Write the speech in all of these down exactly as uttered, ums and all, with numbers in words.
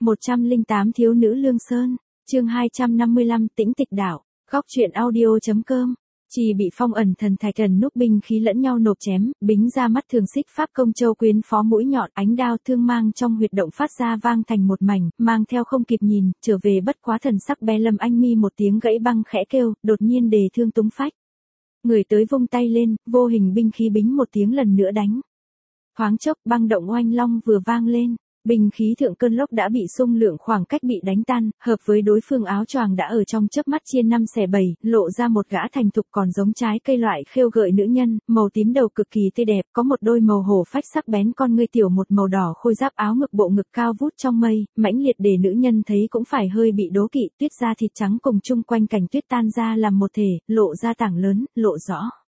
một trăm lẻ tám Thiếu nữ Lương Sơn, chương hai trăm năm mươi lăm Tĩnh Tịch Đảo, góc truyện audio.com. Chỉ bị phong ẩn thần thạch ẩn núp binh khí lẫn nhau nộp chém, bính ra mắt thường xích pháp công châu quyến phó mũi nhọn ánh đao thương mang trong huyệt động phát ra vang thành một mảnh, mang theo không kịp nhìn, trở về bất quá thần sắc bé Lâm Anh Mi một tiếng gãy băng khẽ kêu, đột nhiên đề thương túng phách. Người tới vung tay lên, vô hình binh khí bính một tiếng lần nữa đánh. Thoáng chốc băng động oanh long vừa vang lên. Binh khí thượng cơn lốc đã bị xung lượng khoảng cách bị đánh tan, hợp với đối phương áo choàng đã ở trong chớp mắt chia năm xẻ bảy, lộ ra một gã thành thục còn giống trái cây loại khêu gợi nữ nhân, màu tím đầu cực kỳ tươi đẹp, có một đôi màu hổ phách sắc bén con ngươi tiểu một màu đỏ khôi giáp áo ngực bộ ngực cao vút trong mây, mãnh liệt để nữ nhân thấy cũng phải hơi bị đố kỵ, tuyết da thịt trắng cùng chung quanh cảnh tuyết tan ra làm một thể, lộ ra tảng lớn, lộ rõ.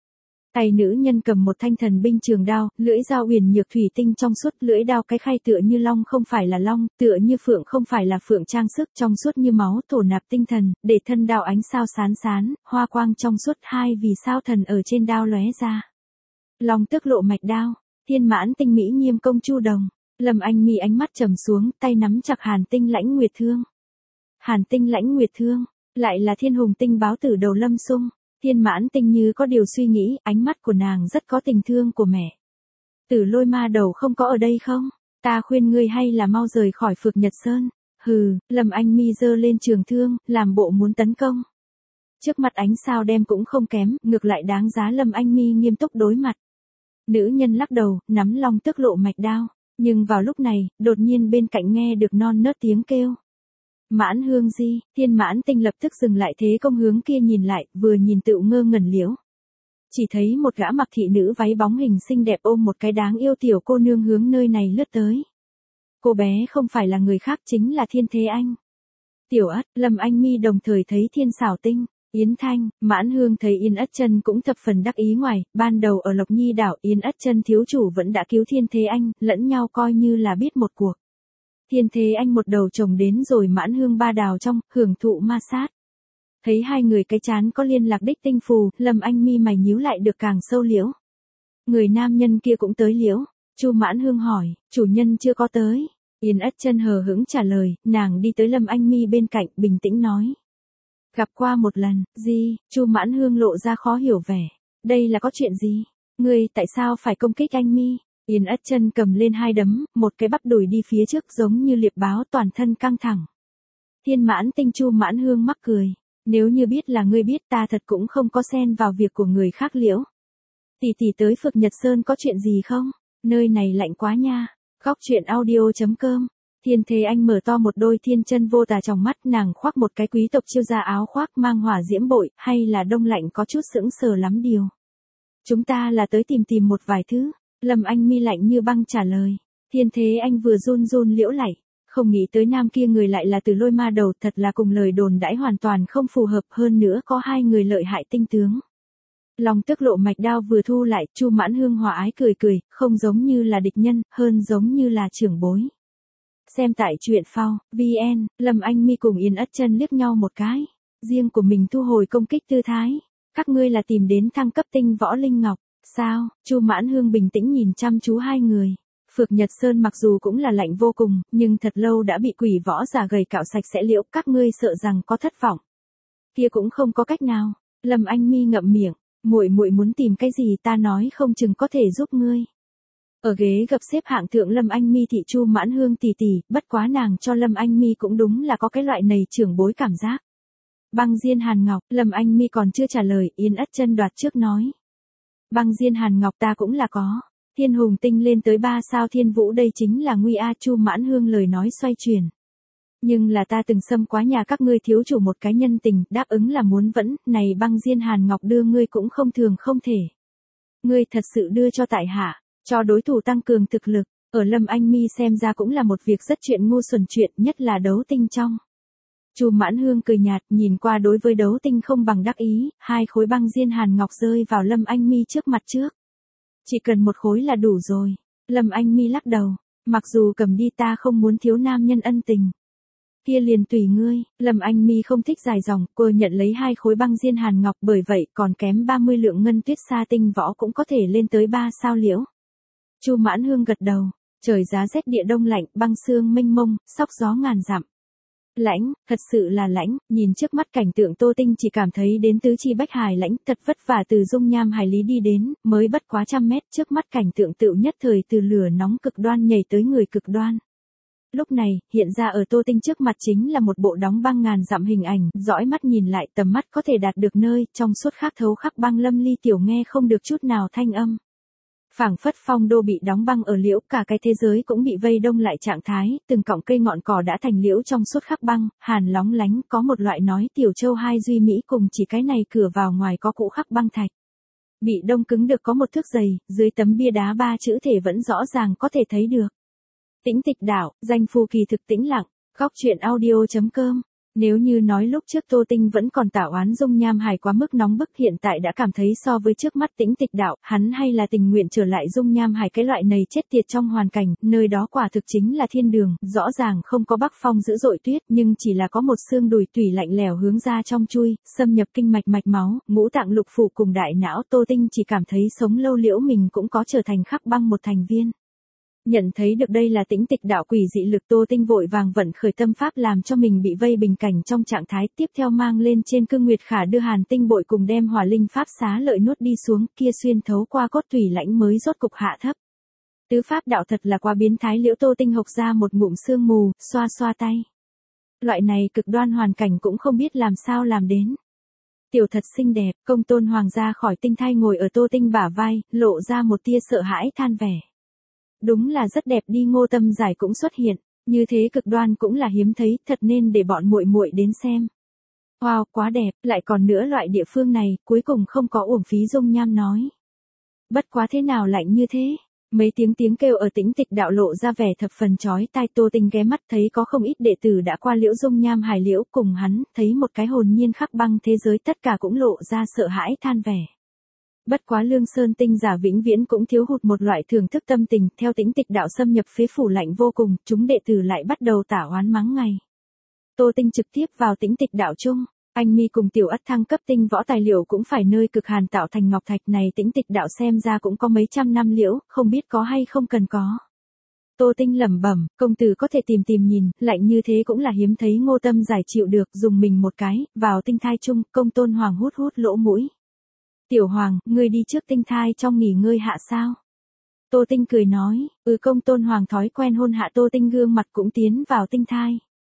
Tay nữ nhân cầm một thanh thần binh trường đao, lưỡi dao uyển nhược thủy tinh trong suốt, lưỡi đao cái khay tựa như long không phải là long, tựa như phượng không phải là phượng trang sức, trong suốt như máu thổ nạp tinh thần, để thân đao ánh sao sán sán, hoa quang trong suốt hai vì sao thần ở trên đao lóe ra. Long tức lộ mạch đao, thiên mãn tinh mỹ nhiêm công chu đồng, Lâm Anh Mi ánh mắt trầm xuống, tay nắm chặt hàn tinh lãnh nguyệt thương. Hàn tinh lãnh nguyệt thương, lại là thiên hùng tinh báo tử đầu Lâm Sung. Thiên mãn tinh như có điều suy nghĩ, ánh mắt của nàng rất có tình thương của mẹ. Tử Lôi ma đầu không có ở đây không? Ta khuyên ngươi hay là mau rời khỏi Phược Nhật Sơn. Hừ, Lâm Anh Mi giơ lên trường thương, làm bộ muốn tấn công. Trước mặt ánh sao đem cũng không kém, ngược lại đáng giá Lâm Anh Mi nghiêm túc đối mặt. Nữ nhân lắc đầu, nắm long tức lộ mạch đao. Nhưng vào lúc này, đột nhiên bên cạnh nghe được non nớt tiếng kêu. Mãn Hương Di, thiên mãn tinh lập tức dừng lại thế công hướng kia nhìn lại, vừa nhìn tựu ngơ ngẩn liễu. Chỉ thấy một gã mặc thị nữ váy bóng hình xinh đẹp ôm một cái đáng yêu tiểu cô nương hướng nơi này lướt tới. Cô bé không phải là người khác chính là Thiên Thế Anh. Tiểu Ất, Lâm Anh Mi đồng thời thấy Thiên Xảo Tinh, Yến Thanh, Mãn Hương thấy Yến Ất Chân cũng thập phần đắc ý ngoài, ban đầu ở Lộc Nhi đảo Yến Ất Chân thiếu chủ vẫn đã cứu Thiên Thế Anh, lẫn nhau coi như là biết một cuộc. Thiên Thế Anh một đầu chồng đến rồi Mãn Hương ba đào trong, hưởng thụ ma sát. Thấy hai người cái chán có liên lạc đích tinh phù, Lâm Anh Mi mày nhíu lại được càng sâu liễu. Người nam nhân kia cũng tới liễu. Chu Mãn Hương hỏi, chủ nhân chưa có tới. Yến Ất Chân hờ hững trả lời, nàng đi tới Lâm Anh Mi bên cạnh, bình tĩnh nói. Gặp qua một lần, gì? Chu Mãn Hương lộ ra khó hiểu vẻ. Đây là có chuyện gì? Ngươi tại sao phải công kích anh Mi? Yến Ất Chân cầm lên hai đấm, một cái bắp đùi đi phía trước giống như liệp báo toàn thân căng thẳng. Thiên mãn tinh Chu Mãn Hương mắc cười. Nếu như biết là ngươi biết ta thật cũng không có xen vào việc của người khác liễu. Tỷ tỷ tới Phược Nhật Sơn có chuyện gì không? Nơi này lạnh quá nha. Góc truyện audio.com. Thiên Thế Anh mở to một đôi thiên chân vô tà trong mắt, nàng khoác một cái quý tộc chiêu gia áo khoác mang hỏa diễm bội, hay là đông lạnh có chút sững sờ lắm điều. Chúng ta là tới tìm tìm một vài thứ. Lâm Anh Mi lạnh như băng trả lời. Thiên Thế Anh vừa run run liễu lảy, không nghĩ tới nam kia người lại là Tử Lôi ma đầu, thật là cùng lời đồn đãi hoàn toàn không phù hợp, hơn nữa có hai người lợi hại tinh tướng. Long tức lộ mạch đao vừa thu lại, Chu Mãn Hương hòa ái cười cười, không giống như là địch nhân, hơn giống như là trưởng bối. Xem tại truyện phao, vn, Lâm Anh Mi cùng Yến Ất Chân liếc nhau một cái, riêng của mình thu hồi công kích tư thái. Các ngươi là tìm đến thăng cấp tinh võ linh ngọc. Sao? Chu Mãn Hương bình tĩnh nhìn chăm chú hai người. Phược Nhật Sơn mặc dù cũng là lạnh vô cùng, nhưng thật lâu đã bị quỷ võ giả gầy cạo sạch sẽ liễu, các ngươi sợ rằng có thất vọng. Kia cũng không có cách nào. Lâm Anh Mi ngậm miệng, muội muội muốn tìm cái gì ta nói không chừng có thể giúp ngươi. Ở ghế gập xếp hạng thượng Lâm Anh Mi thị Chu Mãn Hương tỷ tỷ, bất quá nàng cho Lâm Anh Mi cũng đúng là có cái loại này trưởng bối cảm giác. Băng diên hàn ngọc, Lâm Anh Mi còn chưa trả lời, Yến Ất Chân đoạt trước nói. Băng diên hàn ngọc ta cũng là có. Thiên hùng tinh lên tới ba sao thiên vũ đây chính là nguy a. Chu Mãn Hương lời nói xoay chuyển. Nhưng là ta từng xâm quá nhà các ngươi thiếu chủ một cái nhân tình, đáp ứng là muốn vẫn, này băng diên hàn ngọc đưa ngươi cũng không thường không thể. Ngươi thật sự đưa cho tại hạ, cho đối thủ tăng cường thực lực, ở Lâm Anh Mi xem ra cũng là một việc rất chuyện ngu xuẩn, chuyện nhất là đấu tinh trong. Chu Mãn Hương cười nhạt, nhìn qua đối với đấu tinh không bằng đắc ý, hai khối băng diên hàn ngọc rơi vào Lâm Anh Mi trước mặt trước. Chỉ cần một khối là đủ rồi. Lâm Anh Mi lắc đầu, mặc dù cầm đi ta không muốn thiếu nam nhân ân tình. Kia liền tùy ngươi. Lâm Anh Mi không thích dài dòng, cô nhận lấy hai khối băng diên hàn ngọc, bởi vậy còn kém ba mươi lượng ngân tuyết sa tinh võ cũng có thể lên tới ba sao liễu. Chu Mãn Hương gật đầu, Trời giá rét địa đông lạnh, băng sương mênh mông, sóc gió ngàn dặm. Lãnh, thật sự là lãnh, nhìn trước mắt cảnh tượng Tô Tinh chỉ cảm thấy đến tứ chi bách hài lãnh, thật vất vả từ dung nham hải lý đi đến, mới bất quá trăm mét, trước mắt cảnh tượng tựu nhất thời từ lửa nóng cực đoan nhảy tới người cực đoan. Lúc này, hiện ra ở Tô Tinh trước mặt chính là một bộ đóng băng ngàn dặm hình ảnh, dõi mắt nhìn lại tầm mắt có thể đạt được nơi, trong suốt khắc thấu khắc băng lâm ly tiểu nghe không được chút nào thanh âm. Phảng phất phong đô bị đóng băng ở liễu, cả cái thế giới cũng bị vây đông lại trạng thái, từng cọng cây ngọn cỏ đã thành liễu trong suốt khắc băng, hàn lóng lánh, có một loại nói tiểu châu hai duy mỹ cùng chỉ cái này cửa vào ngoài có cũ khắc băng thạch. Bị đông cứng được có một thước dày, dưới tấm bia đá ba chữ thể vẫn rõ ràng có thể thấy được. Tĩnh tịch đảo, danh phù kỳ thực tĩnh lặng, góc truyện audio chấm com. Nếu như nói lúc trước Tô Tinh vẫn còn tảo oán dung nham hải quá mức nóng bức, hiện tại đã cảm thấy so với trước mắt tĩnh tịch đảo, hắn hay là tình nguyện trở lại dung nham hải, cái loại này chết tiệt trong hoàn cảnh, nơi đó quả thực chính là thiên đường, rõ ràng không có bắc phong dữ dội tuyết, nhưng chỉ là có một xương đùi tủy lạnh lèo hướng ra trong chui, xâm nhập kinh mạch mạch máu, ngũ tạng lục phủ cùng đại não. Tô Tinh chỉ cảm thấy sống lâu liễu mình cũng có trở thành khắc băng một thành viên. Nhận thấy được đây là tĩnh tịch đạo quỷ dị lực, Tô Tinh vội vàng vận khởi tâm pháp làm cho mình bị vây bình cảnh trong trạng thái, tiếp theo mang lên trên cương nguyệt khả đưa hàn tinh bội cùng đem hỏa linh pháp xá lợi nuốt đi xuống, kia xuyên thấu qua cốt thủy lãnh mới rốt cục hạ thấp. Tứ pháp đạo thật là quá biến thái liễu, Tô Tinh hộc ra một ngụm sương mù, xoa xoa tay. Loại này cực đoan hoàn cảnh cũng không biết làm sao làm đến. Tiểu thật xinh đẹp, công tôn hoàng ra khỏi tinh thai ngồi ở Tô Tinh bả vai, lộ ra một tia sợ hãi than vẻ. Đúng là rất đẹp đi, Ngô Tâm Giải cũng xuất hiện, như thế cực đoan cũng là hiếm thấy, thật nên để bọn muội muội đến xem. Wow, quá đẹp, lại còn nữa loại địa phương này, cuối cùng không có uổng phí dung nham nói. Bất quá thế nào lạnh như thế? Mấy tiếng tiếng kêu ở tĩnh tịch đạo lộ ra vẻ thập phần chói tai. Tô Tinh ghé mắt thấy có không ít đệ tử đã qua liễu dung nham hải liễu cùng hắn, thấy một cái hồn nhiên khắc băng thế giới, tất cả cũng lộ ra sợ hãi than vẻ. Bất quá Lương Sơn tinh giả vĩnh viễn cũng thiếu hụt một loại thưởng thức tâm tình, theo tĩnh tịch đạo xâm nhập phế phủ lạnh vô cùng, chúng đệ tử lại bắt đầu tả oán mắng ngày. Tô Tinh trực tiếp vào tĩnh tịch đạo chung, anh mi cùng tiểu ất thăng cấp tinh võ tài liệu cũng phải nơi cực hàn tạo thành ngọc thạch này, tĩnh tịch đạo xem ra cũng có mấy trăm năm liễu, không biết có hay không cần có. Tô Tinh lẩm bẩm, công tử có thể tìm tìm nhìn, lạnh như thế cũng là hiếm thấy. Ngô Tâm Giải chịu được, dùng mình một cái, vào tinh thai chung, công tôn hoàng hút hút lỗ mũi. Tiểu Hoàng, ngươi đi trước tinh thai trong nghỉ ngơi hạ sao? Tô Tinh cười nói, ừ. Công tôn Hoàng thói quen hôn hạ Tô Tinh gương mặt cũng tiến vào tinh thai.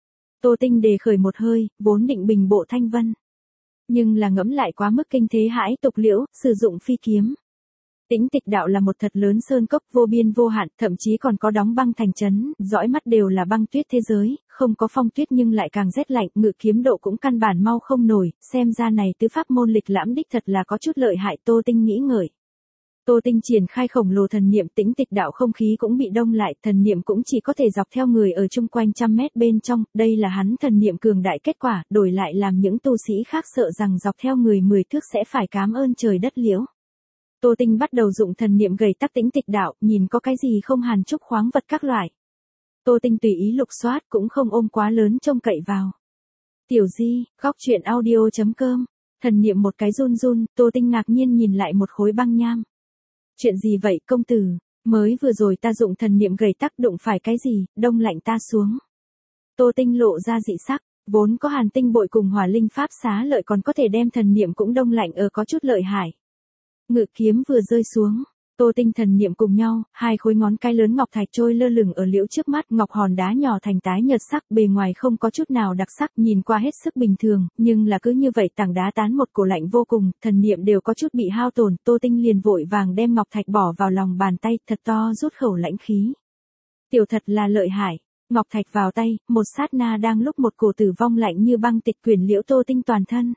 Tô Tinh đề khởi một hơi, vốn định bình bộ thanh vân. Nhưng là ngẫm lại quá mức kinh thế hãi tục liễu, sử dụng phi kiếm. Tĩnh tịch đạo là một thật lớn sơn cốc vô biên vô hạn, thậm chí còn có đóng băng thành trấn, dõi mắt đều là băng tuyết thế giới, không có phong tuyết nhưng lại càng rét lạnh, ngự kiếm độ cũng căn bản mau không nổi, xem ra này tứ pháp môn lịch lãm đích thật là có chút lợi hại. Tô Tinh nghĩ ngợi. Tô Tinh triển khai khổng lồ thần niệm, tĩnh tịch đạo không khí cũng bị đông lại, thần niệm cũng chỉ có thể dọc theo người ở chung quanh trăm mét bên trong, đây là hắn thần niệm cường đại kết quả, đổi lại làm những tu sĩ khác sợ rằng dọc theo người mười thước sẽ phải cám ơn trời đất liễu. Tô Tinh bắt đầu dụng thần niệm gầy tắc tĩnh tịch đạo, nhìn có cái gì không, hàn trúc khoáng vật các loại. Tô Tinh tùy ý lục soát, cũng không ôm quá lớn trông cậy vào. Tiểu Di, góc truyện audio chấm com, thần niệm một cái run run, Tô Tinh ngạc nhiên nhìn lại một khối băng nham. Chuyện gì vậy công tử, mới vừa rồi ta dụng thần niệm gầy tắc đụng phải cái gì, đông lạnh ta xuống. Tô Tinh lộ ra dị sắc, vốn có hàn tinh bội cùng hỏa linh pháp xá lợi còn có thể đem thần niệm cũng đông lạnh ở có chút lợi hại. Ngự kiếm vừa rơi xuống, Tô Tinh thần niệm cùng nhau, hai khối ngón cái lớn ngọc thạch trôi lơ lửng ở liễu trước mắt, ngọc hòn đá nhỏ thành tái nhợt sắc, bề ngoài không có chút nào đặc sắc, nhìn qua hết sức bình thường, nhưng là cứ như vậy tảng đá tán một cổ lạnh vô cùng, thần niệm đều có chút bị hao tổn. Tô Tinh liền vội vàng đem ngọc thạch bỏ vào lòng bàn tay, thật to rút khẩu lãnh khí. Tiểu thật là lợi hại. Ngọc thạch vào tay, một sát na đang lúc một cổ tử vong lạnh như băng tịch quyển liễu Tô Tinh toàn thân.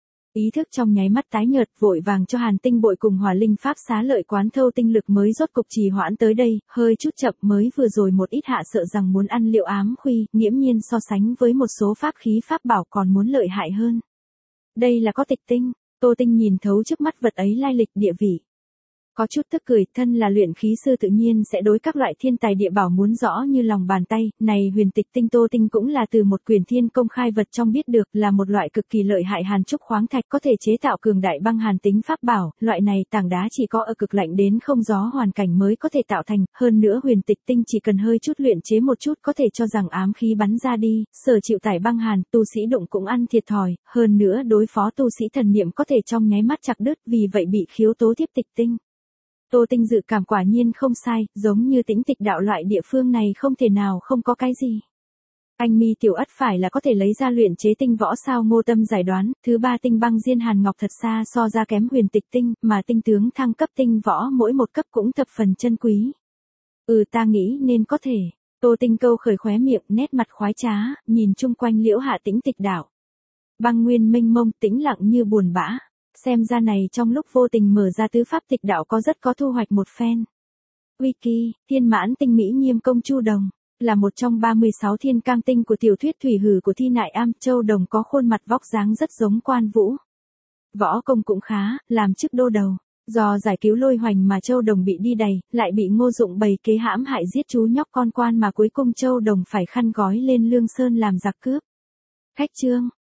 Ý thức trong nháy mắt tái nhợt, vội vàng cho hàn tinh bội cùng hỏa linh pháp xá lợi quán thâu tinh lực mới rốt cục trì hoãn tới đây, hơi chút chậm, mới vừa rồi một ít hạ sợ rằng muốn ăn liệu ám khuy, nghiễm nhiên so sánh với một số pháp khí pháp bảo còn muốn lợi hại hơn. Đây là có tịch tinh, Tô Tinh nhìn thấu trước mắt vật ấy lai lịch địa vị. Có chút tức cười, thân là luyện khí sư tự nhiên sẽ đối các loại thiên tài địa bảo muốn rõ như lòng bàn tay, này huyền tịch tinh Tô Tinh cũng là từ một quyển thiên công khai vật trong biết được, là một loại cực kỳ lợi hại hàn trúc khoáng thạch có thể chế tạo cường đại băng hàn tính pháp bảo, loại này tảng đá chỉ có ở cực lạnh đến không gió hoàn cảnh mới có thể tạo thành, hơn nữa huyền tịch tinh chỉ cần hơi chút luyện chế một chút có thể cho rằng ám khí bắn ra đi, sở chịu tải băng hàn, tu sĩ đụng cũng ăn thiệt thòi, hơn nữa đối phó tu sĩ thần niệm có thể trong nháy mắt chặt đứt, vì vậy bị khiếu tố tiếp tịch tinh. Tô Tinh dự cảm quả nhiên không sai, giống như Tĩnh Tịch đạo loại địa phương này không thể nào không có cái gì. Anh mi tiểu ất phải là có thể lấy ra luyện chế tinh võ sao? Ngô Tâm giải đoán, thứ ba tinh băng diên hàn ngọc thật xa so ra kém huyền tịch tinh, mà tinh tướng thăng cấp tinh võ mỗi một cấp cũng thập phần chân quý. Ừ ta nghĩ nên có thể. Tô Tinh câu khởi khóe miệng, nét mặt khoái trá, nhìn chung quanh liễu hạ Tĩnh Tịch đạo. Băng nguyên mênh mông, tĩnh lặng như buồn bã. Xem ra này trong lúc vô tình mở ra tứ pháp tịch đạo có rất có thu hoạch một phen. Wiki, thiên mãn tinh mỹ nhiêm công Chu Đồng, là một trong ba mươi sáu thiên cang tinh của tiểu thuyết thủy hử của Thi Nại Am. Châu Đồng có khuôn mặt vóc dáng rất giống Quan Vũ. Võ công cũng khá, làm chức đô đầu. Do giải cứu Lôi Hoành mà Châu Đồng bị đi đầy, lại bị Ngô Dụng bày kế hãm hại giết chú nhóc con quan mà cuối cùng Châu Đồng phải khăn gói lên Lương Sơn làm giặc cướp. Khách chương.